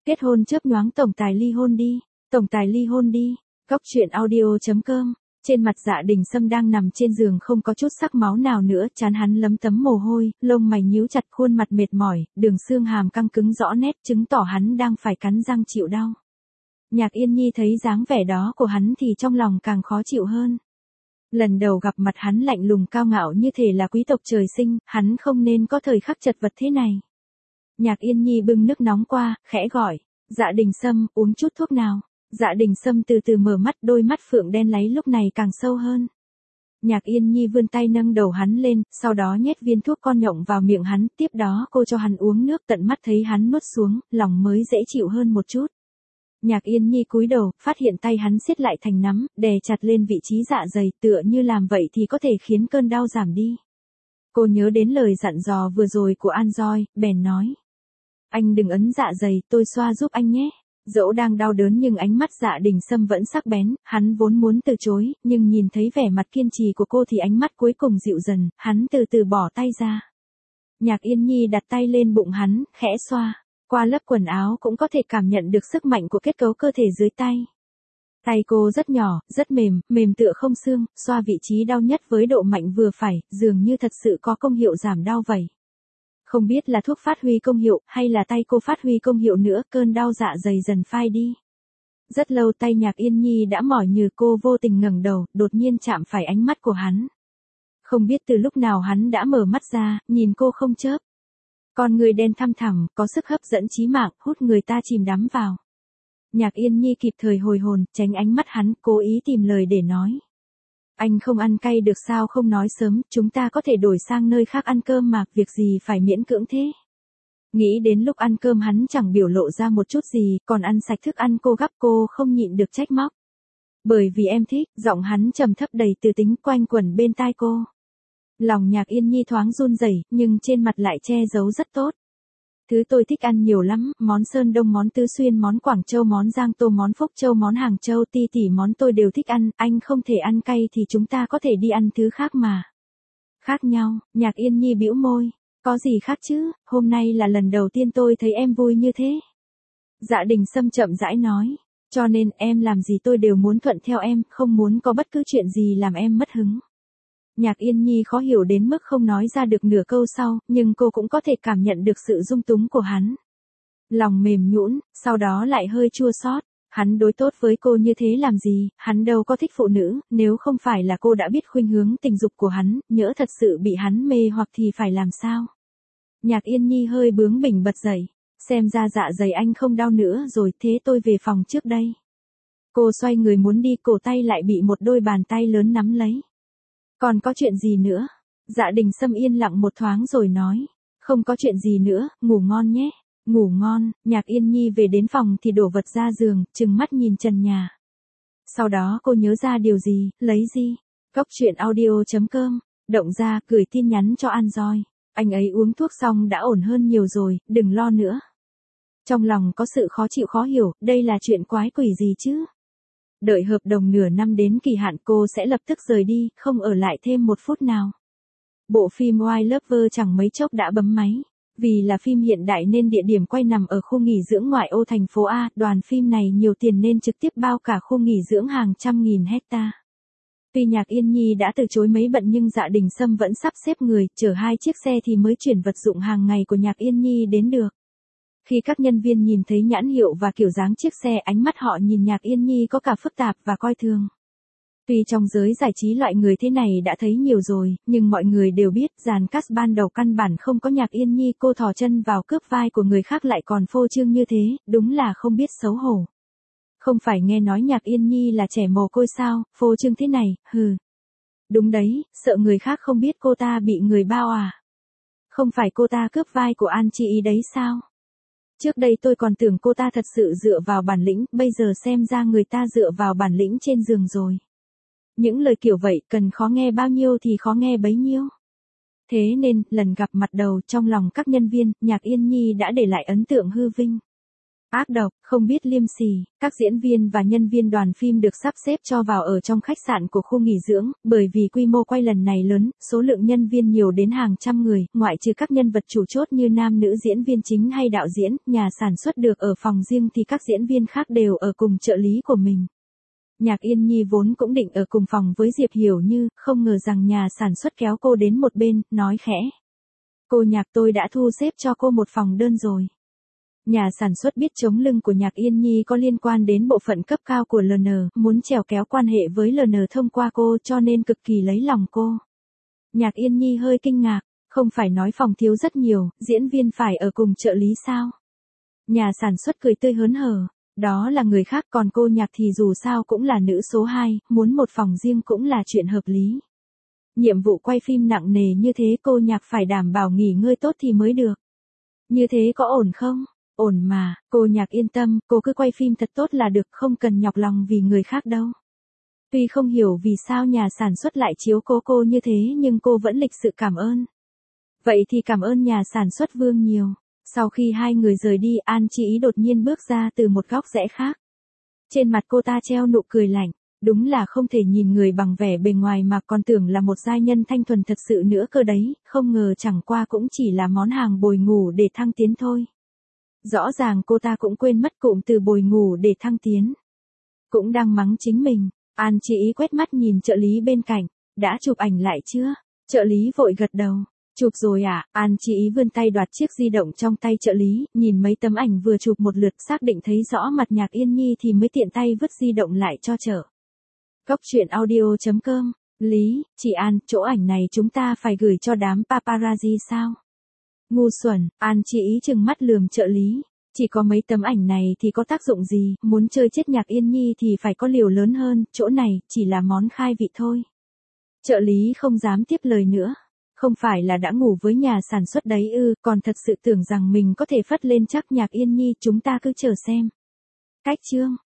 Kết hôn chớp nhoáng tổng tài ly hôn đi. Tổng tài ly hôn đi. Góc truyện audio.com. Trên mặt Dạ Đình Sâm đang nằm trên giường không có chút sắc máu nào nữa, trán hắn lấm tấm mồ hôi, lông mày nhíu chặt, khuôn mặt mệt mỏi, đường xương hàm căng cứng rõ nét, chứng tỏ hắn đang phải cắn răng chịu đau. Nhạc Yên Nhi thấy dáng vẻ đó của hắn thì trong lòng càng khó chịu hơn. Lần đầu gặp mặt hắn lạnh lùng cao ngạo như thể là quý tộc trời sinh, hắn không nên có thời khắc chật vật thế này. Nhạc Yên Nhi bưng nước nóng qua, khẽ gọi, Dạ Đình Sâm, uống chút thuốc nào. Dạ Đình Sâm từ từ mở mắt, đôi mắt phượng đen láy lúc này càng sâu hơn. Nhạc Yên Nhi vươn tay nâng đầu hắn lên, sau đó nhét viên thuốc con nhộng vào miệng hắn, tiếp đó cô cho hắn uống nước, tận mắt thấy hắn nuốt xuống, lòng mới dễ chịu hơn một chút. Nhạc Yên Nhi cúi đầu, phát hiện tay hắn siết lại thành nắm, đè chặt lên vị trí dạ dày, tựa như làm vậy thì có thể khiến cơn đau giảm đi. Cô nhớ đến lời dặn dò vừa rồi của An Doi, bèn nói. Anh đừng ấn dạ dày, tôi xoa giúp anh nhé. Dẫu đang đau đớn nhưng ánh mắt Dạ Đình Sâm vẫn sắc bén, hắn vốn muốn từ chối, nhưng nhìn thấy vẻ mặt kiên trì của cô thì ánh mắt cuối cùng dịu dần, hắn từ từ bỏ tay ra. Nhạc Yên Nhi đặt tay lên bụng hắn, khẽ xoa, qua lớp quần áo cũng có thể cảm nhận được sức mạnh của kết cấu cơ thể dưới tay. Tay cô rất nhỏ, rất mềm, mềm tựa không xương, xoa vị trí đau nhất với độ mạnh vừa phải, dường như thật sự có công hiệu giảm đau vậy. Không biết là thuốc phát huy công hiệu, hay là tay cô phát huy công hiệu nữa, cơn đau dạ dày dần phai đi. Rất lâu tay Nhạc Yên Nhi đã mỏi nhừ, cô vô tình ngẩng đầu, đột nhiên chạm phải ánh mắt của hắn. Không biết từ lúc nào hắn đã mở mắt ra, nhìn cô không chớp. Con người đen thăm thẳm, có sức hấp dẫn chí mạng, hút người ta chìm đắm vào. Nhạc Yên Nhi kịp thời hồi hồn, tránh ánh mắt hắn, cố ý tìm lời để nói. Anh không ăn cay được sao không nói sớm, chúng ta có thể đổi sang nơi khác ăn cơm mà, việc gì phải miễn cưỡng thế. Nghĩ đến lúc ăn cơm hắn chẳng biểu lộ ra một chút gì, còn ăn sạch thức ăn cô gắp, cô không nhịn được trách móc. Bởi vì em thích, giọng hắn trầm thấp đầy từ tính quanh quẩn bên tai cô. Lòng Nhạc Yên Nhi thoáng run rẩy, nhưng trên mặt lại che giấu rất tốt. Thứ tôi thích ăn nhiều lắm, món Sơn Đông, món Tứ Xuyên, món Quảng Châu, món Giang Tô, món Phúc Châu, món Hàng Châu, tỷ món tôi đều thích ăn, anh không thể ăn cay thì chúng ta có thể đi ăn thứ khác mà. Khác nhau, Nhạc Yên Nhi bĩu môi, có gì khác chứ, hôm nay là lần đầu tiên tôi thấy em vui như thế. Dạ Đình Sâm chậm rãi nói, cho nên em làm gì tôi đều muốn thuận theo em, không muốn có bất cứ chuyện gì làm em mất hứng. Nhạc Yên Nhi khó hiểu đến mức không nói ra được nửa câu sau, nhưng cô cũng có thể cảm nhận được sự dung túng của hắn. Lòng mềm nhũn, sau đó lại hơi chua xót. Hắn đối tốt với cô như thế làm gì, hắn đâu có thích phụ nữ, nếu không phải là cô đã biết khuynh hướng tình dục của hắn, nhỡ thật sự bị hắn mê hoặc thì phải làm sao? Nhạc Yên Nhi hơi bướng bỉnh bật dậy, xem ra dạ dày anh không đau nữa rồi, thế tôi về phòng trước đây. Cô xoay người muốn đi, cổ tay lại bị một đôi bàn tay lớn nắm lấy. Còn có chuyện gì nữa? Dạ Đình Sâm yên lặng một thoáng rồi nói. Không có chuyện gì nữa, ngủ ngon nhé. Ngủ ngon. Nhạc Yên Nhi về đến phòng thì đổ vật ra giường, trừng mắt nhìn trần nhà. Sau đó cô nhớ ra điều gì, lấy gì? Góc truyện audio.com. Động ra, gửi tin nhắn cho An Doi. Anh ấy uống thuốc xong đã ổn hơn nhiều rồi, đừng lo nữa. Trong lòng có sự khó chịu khó hiểu, đây là chuyện quái quỷ gì chứ? Đợi hợp đồng nửa năm đến kỳ hạn cô sẽ lập tức rời đi, không ở lại thêm một phút nào. Bộ phim Wild Lover chẳng mấy chốc đã bấm máy. Vì là phim hiện đại nên địa điểm quay nằm ở khu nghỉ dưỡng ngoại ô thành phố A, đoàn phim này nhiều tiền nên trực tiếp bao cả khu nghỉ dưỡng hàng trăm nghìn hecta. Tuy Nhạc Yên Nhi đã từ chối mấy bận nhưng Dạ Đình Sâm vẫn sắp xếp người, chở 2 chiếc xe thì mới chuyển vật dụng hàng ngày của Nhạc Yên Nhi đến được. Khi các nhân viên nhìn thấy nhãn hiệu và kiểu dáng chiếc xe, ánh mắt họ nhìn Nhạc Yên Nhi có cả phức tạp và coi thường. Tuy trong giới giải trí loại người thế này đã thấy nhiều rồi, nhưng mọi người đều biết dàn cast ban đầu căn bản không có Nhạc Yên Nhi, cô thò chân vào cướp vai của người khác lại còn phô trương như thế, đúng là không biết xấu hổ. Không phải nghe nói Nhạc Yên Nhi là trẻ mồ côi sao, phô trương thế này, hừ. Đúng đấy, sợ người khác không biết cô ta bị người bao à. Không phải cô ta cướp vai của An Chi Ý đấy sao? Trước đây tôi còn tưởng cô ta thật sự dựa vào bản lĩnh, bây giờ xem ra người ta dựa vào bản lĩnh trên giường rồi. Những lời kiểu vậy cần khó nghe bao nhiêu thì khó nghe bấy nhiêu. Thế nên, lần gặp mặt đầu trong lòng các nhân viên, Nhạc Yên Nhi đã để lại ấn tượng hư vinh. Ác độc, không biết liêm sỉ, các diễn viên và nhân viên đoàn phim được sắp xếp cho vào ở trong khách sạn của khu nghỉ dưỡng, bởi vì quy mô quay lần này lớn, số lượng nhân viên nhiều đến hàng trăm người, ngoại trừ các nhân vật chủ chốt như nam nữ diễn viên chính hay đạo diễn, nhà sản xuất được ở phòng riêng thì các diễn viên khác đều ở cùng trợ lý của mình. Nhạc Yên Nhi vốn cũng định ở cùng phòng với Diệp Hiểu Như, không ngờ rằng nhà sản xuất kéo cô đến một bên, nói khẽ. Cô Nhạc, tôi đã thu xếp cho cô một phòng đơn rồi. Nhà sản xuất biết chống lưng của Nhạc Yên Nhi có liên quan đến bộ phận cấp cao của LN, muốn chèo kéo quan hệ với LN thông qua cô cho nên cực kỳ lấy lòng cô. Nhạc Yên Nhi hơi kinh ngạc, không phải nói phòng thiếu rất nhiều, diễn viên phải ở cùng trợ lý sao? Nhà sản xuất cười tươi hớn hở, đó là người khác, còn cô Nhạc thì dù sao cũng là nữ số 2, muốn một phòng riêng cũng là chuyện hợp lý. Nhiệm vụ quay phim nặng nề như thế cô Nhạc phải đảm bảo nghỉ ngơi tốt thì mới được. Như thế có ổn không? Ổn mà, cô Nhạc yên tâm, cô cứ quay phim thật tốt là được, không cần nhọc lòng vì người khác đâu. Tuy không hiểu vì sao nhà sản xuất lại chiếu cố cô như thế nhưng cô vẫn lịch sự cảm ơn. Vậy thì cảm ơn nhà sản xuất Vương nhiều. Sau khi hai người rời đi, An Chi Ý đột nhiên bước ra từ một góc rẽ khác. Trên mặt cô ta treo nụ cười lạnh, đúng là không thể nhìn người bằng vẻ bề ngoài mà còn tưởng là một giai nhân thanh thuần thật sự nữa cơ đấy, không ngờ chẳng qua cũng chỉ là món hàng bồi ngủ để thăng tiến thôi. Rõ ràng cô ta cũng quên mất cụm từ bồi ngủ để thăng tiến. Cũng đang mắng chính mình, An Chi Ý quét mắt nhìn trợ lý bên cạnh, đã chụp ảnh lại chưa? Trợ lý vội gật đầu. Chụp rồi à? An Chi Ý vươn tay đoạt chiếc di động trong tay trợ lý, nhìn mấy tấm ảnh vừa chụp một lượt xác định thấy rõ mặt Nhạc Yên Nhi thì mới tiện tay vứt di động lại cho trợ. Góc truyện audio.com. Lý, chị An, chỗ ảnh này chúng ta phải gửi cho đám paparazzi sao? Ngu xuẩn, An Chi Ý trừng mắt lườm trợ lý. Chỉ có mấy tấm ảnh này thì có tác dụng gì, muốn chơi chết Nhạc Yên Nhi thì phải có liều lớn hơn, chỗ này chỉ là món khai vị thôi. Trợ lý không dám tiếp lời nữa. Không phải là đã ngủ với nhà sản xuất đấy ư, còn thật sự tưởng rằng mình có thể phất lên chắc Nhạc Yên Nhi, chúng ta cứ chờ xem. Cách chương.